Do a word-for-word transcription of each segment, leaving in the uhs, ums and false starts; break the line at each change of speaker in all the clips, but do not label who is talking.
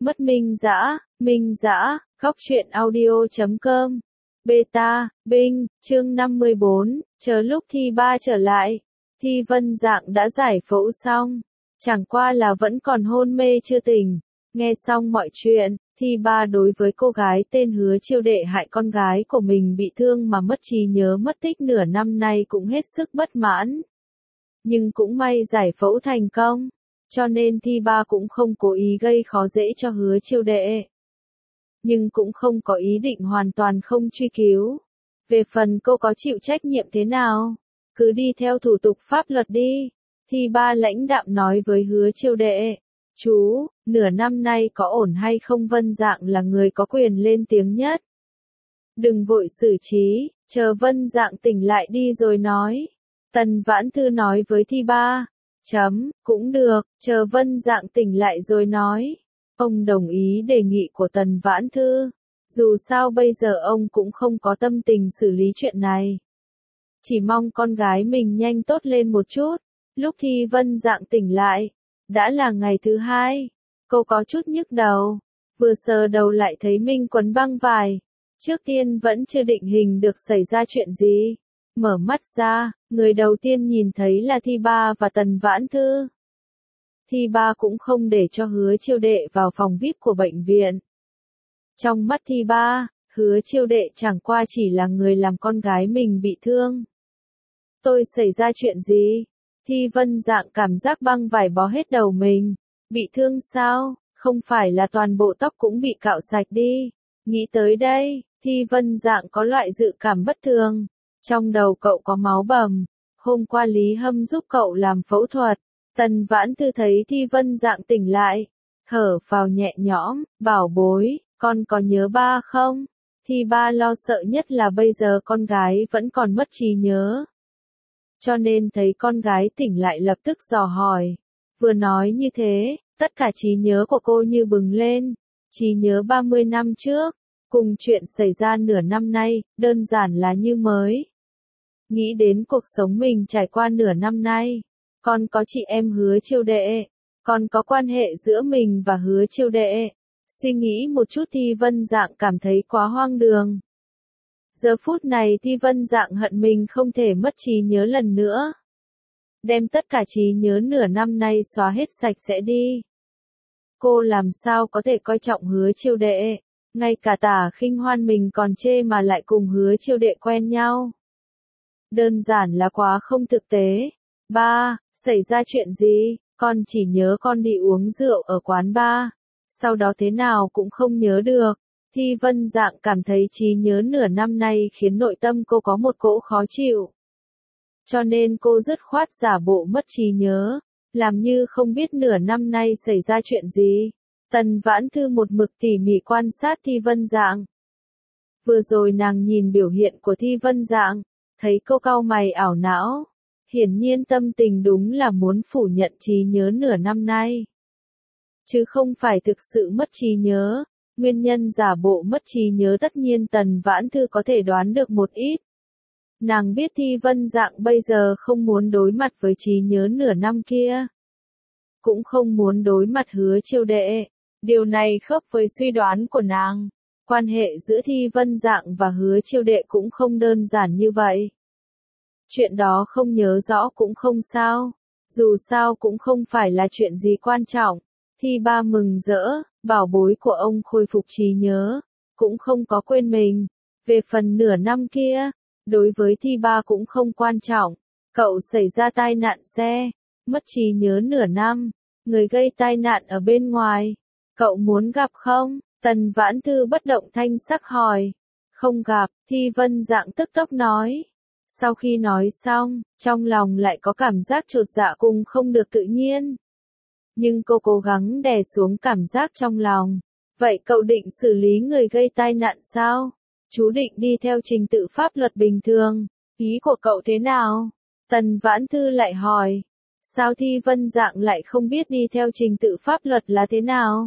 Mất Minh Dã, Minh Dã, góc truyện audio chấm com. Beta, Binh, chương năm mươi bốn, chờ lúc Thi Ba trở lại. Thi Vân Dạng đã giải phẫu xong, chẳng qua là vẫn còn hôn mê chưa tỉnh. Nghe xong mọi chuyện, Thi Ba đối với cô gái tên Hứa Chiêu Đệ hại con gái của mình bị thương mà mất trí nhớ mất tích nửa năm nay cũng hết sức bất mãn. Nhưng cũng may giải phẫu thành công, cho nên Thi Ba cũng không cố ý gây khó dễ cho Hứa Chiêu Đệ. Nhưng cũng không có ý định hoàn toàn không truy cứu. Về phần cô có chịu trách nhiệm thế nào, cứ đi theo thủ tục pháp luật đi. Thi Ba lãnh đạm nói với Hứa Chiêu Đệ. Chú, nửa năm nay có ổn hay không? Vân Dạng là người có quyền lên tiếng nhất. Đừng vội xử trí, chờ Vân Dạng tỉnh lại đi rồi nói. Tần Vãn Thư nói với Thi Ba. Chấm, cũng được, chờ Vân Dạng tỉnh lại rồi nói. Ông đồng ý đề nghị của Tần Vãn Thư. Dù sao bây giờ ông cũng không có tâm tình xử lý chuyện này. Chỉ mong con gái mình nhanh tốt lên một chút. Lúc Thi Vân Dạng tỉnh lại, đã là ngày thứ hai. Cô có chút nhức đầu. Vừa sờ đầu lại thấy mình quấn băng vải. Trước tiên vẫn chưa định hình được xảy ra chuyện gì. Mở mắt ra, người đầu tiên nhìn thấy là Thi Ba và Tần Vãn Thư. Thi Ba cũng không để cho Hứa Chiêu Đệ vào phòng vi ai pi của bệnh viện. Trong mắt Thi Ba, Hứa Chiêu Đệ chẳng qua chỉ là người làm con gái mình bị thương. Tôi xảy ra chuyện gì? Thi Vân Dạng cảm giác băng vải bó hết đầu mình. Bị thương sao? Không phải là toàn bộ tóc cũng bị cạo sạch đi. Nghĩ tới đây, Thi Vân Dạng có loại dự cảm bất thường. Trong đầu cậu có máu bầm. Hôm qua Lý Hâm giúp cậu làm phẫu thuật. Tần Vãn Thư thấy Thi Vân Dạng tỉnh lại. Thở phào nhẹ nhõm, bảo bối, con có nhớ ba không? Thi Ba lo sợ nhất là bây giờ con gái vẫn còn mất trí nhớ. Cho nên thấy con gái tỉnh lại lập tức dò hỏi. Vừa nói như thế, tất cả trí nhớ của cô như bừng lên. Trí nhớ ba mươi năm trước, cùng chuyện xảy ra nửa năm nay, đơn giản là như mới. Nghĩ đến cuộc sống mình trải qua nửa năm nay, còn có chị em Hứa Chiêu Đệ, còn có quan hệ giữa mình và Hứa Chiêu Đệ. Suy nghĩ một chút Thi Vân Dạng cảm thấy quá hoang đường. Giờ phút này Thi Vân Dạng hận mình không thể mất trí nhớ lần nữa. Đem tất cả trí nhớ nửa năm nay xóa hết sạch sẽ đi. Cô làm sao có thể coi trọng Hứa Chiêu Đệ, ngay cả Tả Khinh Hoan mình còn chê mà lại cùng Hứa Chiêu Đệ quen nhau. Đơn giản là quá không thực tế. Ba, xảy ra chuyện gì? Con chỉ nhớ con đi uống rượu ở quán bar. Sau đó thế nào cũng không nhớ được. Thi Vân Dạng cảm thấy trí nhớ nửa năm nay khiến nội tâm cô có một cỗ khó chịu. Cho nên cô dứt khoát giả bộ mất trí nhớ, làm như không biết nửa năm nay xảy ra chuyện gì. Tần Vãn Thư một mực tỉ mỉ quan sát Thi Vân Dạng. Vừa rồi nàng nhìn biểu hiện của Thi Vân Dạng, thấy cô cau mày ảo não. Hiển nhiên tâm tình đúng là muốn phủ nhận trí nhớ nửa năm nay. Chứ không phải thực sự mất trí nhớ. Nguyên nhân giả bộ mất trí nhớ tất nhiên Tần Vãn Thư có thể đoán được một ít. Nàng biết Thi Vân Dạng bây giờ không muốn đối mặt với trí nhớ nửa năm kia. Cũng không muốn đối mặt Hứa Chiêu Đệ. Điều này khớp với suy đoán của nàng. Quan hệ giữa Thi Vân Dạng và Hứa Chiêu Đệ cũng không đơn giản như vậy. Chuyện đó không nhớ rõ cũng không sao. Dù sao cũng không phải là chuyện gì quan trọng. Thi Ba mừng rỡ, bảo bối của ông khôi phục trí nhớ, cũng không có quên mình. Về phần nửa năm kia, đối với Thi Ba cũng không quan trọng. Cậu xảy ra tai nạn xe, mất trí nhớ nửa năm, người gây tai nạn ở bên ngoài. Cậu muốn gặp không? Tần Vãn Thư bất động thanh sắc hỏi. Không gặp, Thi Vân Dạng tức tốc nói. Sau khi nói xong, trong lòng lại có cảm giác chột dạ cùng không được tự nhiên. Nhưng cô cố gắng đè xuống cảm giác trong lòng. Vậy cậu định xử lý người gây tai nạn sao? Chú định đi theo trình tự pháp luật bình thường. Ý của cậu thế nào? Tần Vãn Thư lại hỏi. Sao Thi Vân Dạng lại không biết đi theo trình tự pháp luật là thế nào?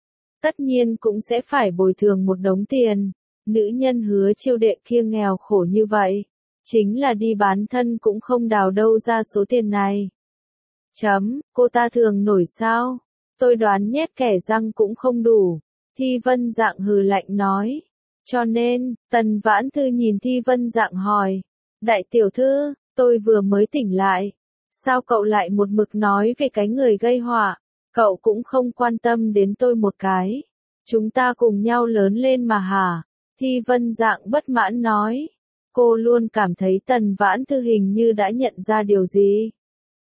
Tất nhiên cũng sẽ phải bồi thường một đống tiền. Nữ nhân Hứa Chiêu Đệ kia nghèo khổ như vậy. Chính là đi bán thân cũng không đào đâu ra số tiền này. Chấm, cô ta thường nổi sao? Tôi đoán nhét kẻ răng cũng không đủ. Thi Vân Dạng hừ lạnh nói. Cho nên, Tần Vãn Thư nhìn Thi Vân Dạng hỏi. Đại tiểu thư, tôi vừa mới tỉnh lại. Sao cậu lại một mực nói về cái người gây họa? Cậu cũng không quan tâm đến tôi một cái. Chúng ta cùng nhau lớn lên mà hả? Thi Vân Dạng bất mãn nói. Cô luôn cảm thấy Tần Vãn Thư hình như đã nhận ra điều gì.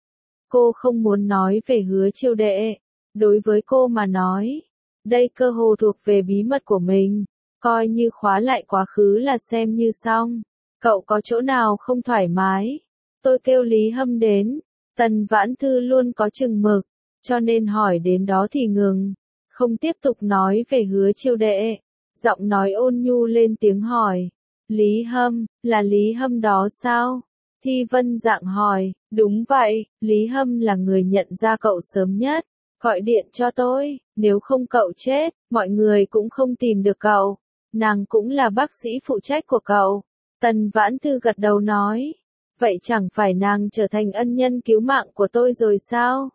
Cô không muốn nói về Hứa Chiêu Đệ. Đối với cô mà nói, đây cơ hồ thuộc về bí mật của mình. Coi như khóa lại quá khứ là xem như xong. Cậu có chỗ nào không thoải mái? Tôi kêu Lý Hâm đến. Tần Vãn Thư luôn có chừng mực, cho nên hỏi đến đó thì ngừng. Không tiếp tục nói về Hứa Chiêu Đệ. Giọng nói ôn nhu lên tiếng hỏi. Lý Hâm, là Lý Hâm đó sao? Thi Vân Dạng hỏi. Đúng vậy, Lý Hâm là người nhận ra cậu sớm nhất. Gọi điện cho tôi, nếu không cậu chết, mọi người cũng không tìm được cậu. Nàng cũng là bác sĩ phụ trách của cậu. Tần Vãn Thư gật đầu nói. Vậy chẳng phải nàng trở thành ân nhân cứu mạng của tôi rồi sao?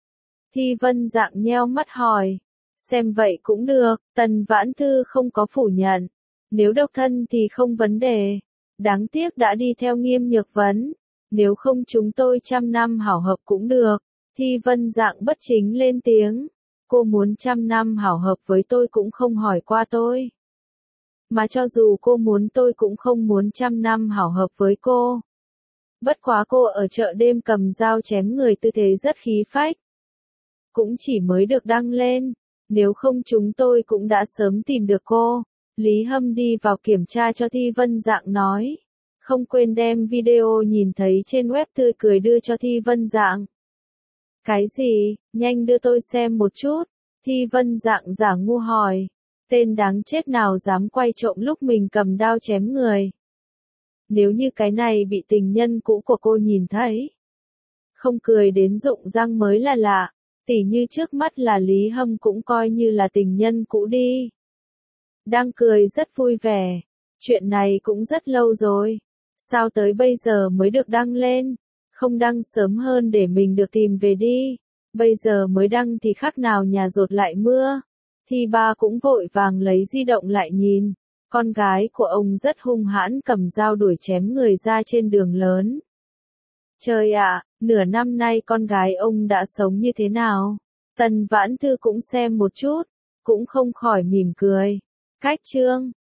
Thi Vân Dạng nheo mắt hỏi. Xem vậy cũng được, Tần Vãn Thư không có phủ nhận. Nếu độc thân thì không vấn đề. Đáng tiếc đã đi theo Nghiêm Nhược Vấn. Nếu không chúng tôi trăm năm hảo hợp cũng được. Thi Vân Dạng bất chính lên tiếng. Cô muốn trăm năm hảo hợp với tôi cũng không hỏi qua tôi. Mà cho dù cô muốn tôi cũng không muốn trăm năm hảo hợp với cô. Bất quá cô ở chợ đêm cầm dao chém người tư thế rất khí phách. Cũng chỉ mới được đăng lên. Nếu không chúng tôi cũng đã sớm tìm được cô. Lý Hâm đi vào kiểm tra cho Thi Vân Dạng nói. Không quên đem video nhìn thấy trên web tươi cười đưa cho Thi Vân Dạng. Cái gì? Nhanh đưa tôi xem một chút. Thi Vân Dạng giả ngu hỏi. Tên đáng chết nào dám quay trộm lúc mình cầm đao chém người. Nếu như cái này bị tình nhân cũ của cô nhìn thấy. Không cười đến rụng răng mới là lạ. Tỉ như trước mắt là Lý Hâm cũng coi như là tình nhân cũ đi. Đang cười rất vui vẻ. Chuyện này cũng rất lâu rồi. Sao tới bây giờ mới được đăng lên? Không đăng sớm hơn để mình được tìm về đi. Bây giờ mới đăng thì khác nào nhà dột lại mưa. Thi Ba cũng vội vàng lấy di động lại nhìn. Con gái của ông rất hung hãn cầm dao đuổi chém người ra trên đường lớn. Trời ạ, nửa năm nay con gái ông đã sống như thế nào? Tần Vãn Thư cũng xem một chút, cũng không khỏi mỉm cười. Cách chương